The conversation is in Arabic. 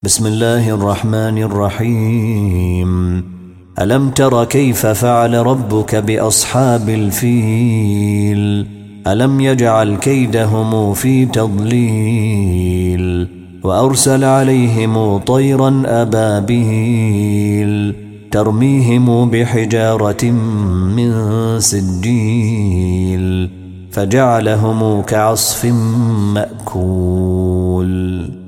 بسم الله الرحمن الرحيم. ألم تر كيف فعل ربك بأصحاب الفيل؟ ألم يجعل كيدهم في تضليل وأرسل عليهم طيرا أبابيل ترميهم بحجارة من سجيل فجعلهم كعصف مأكول.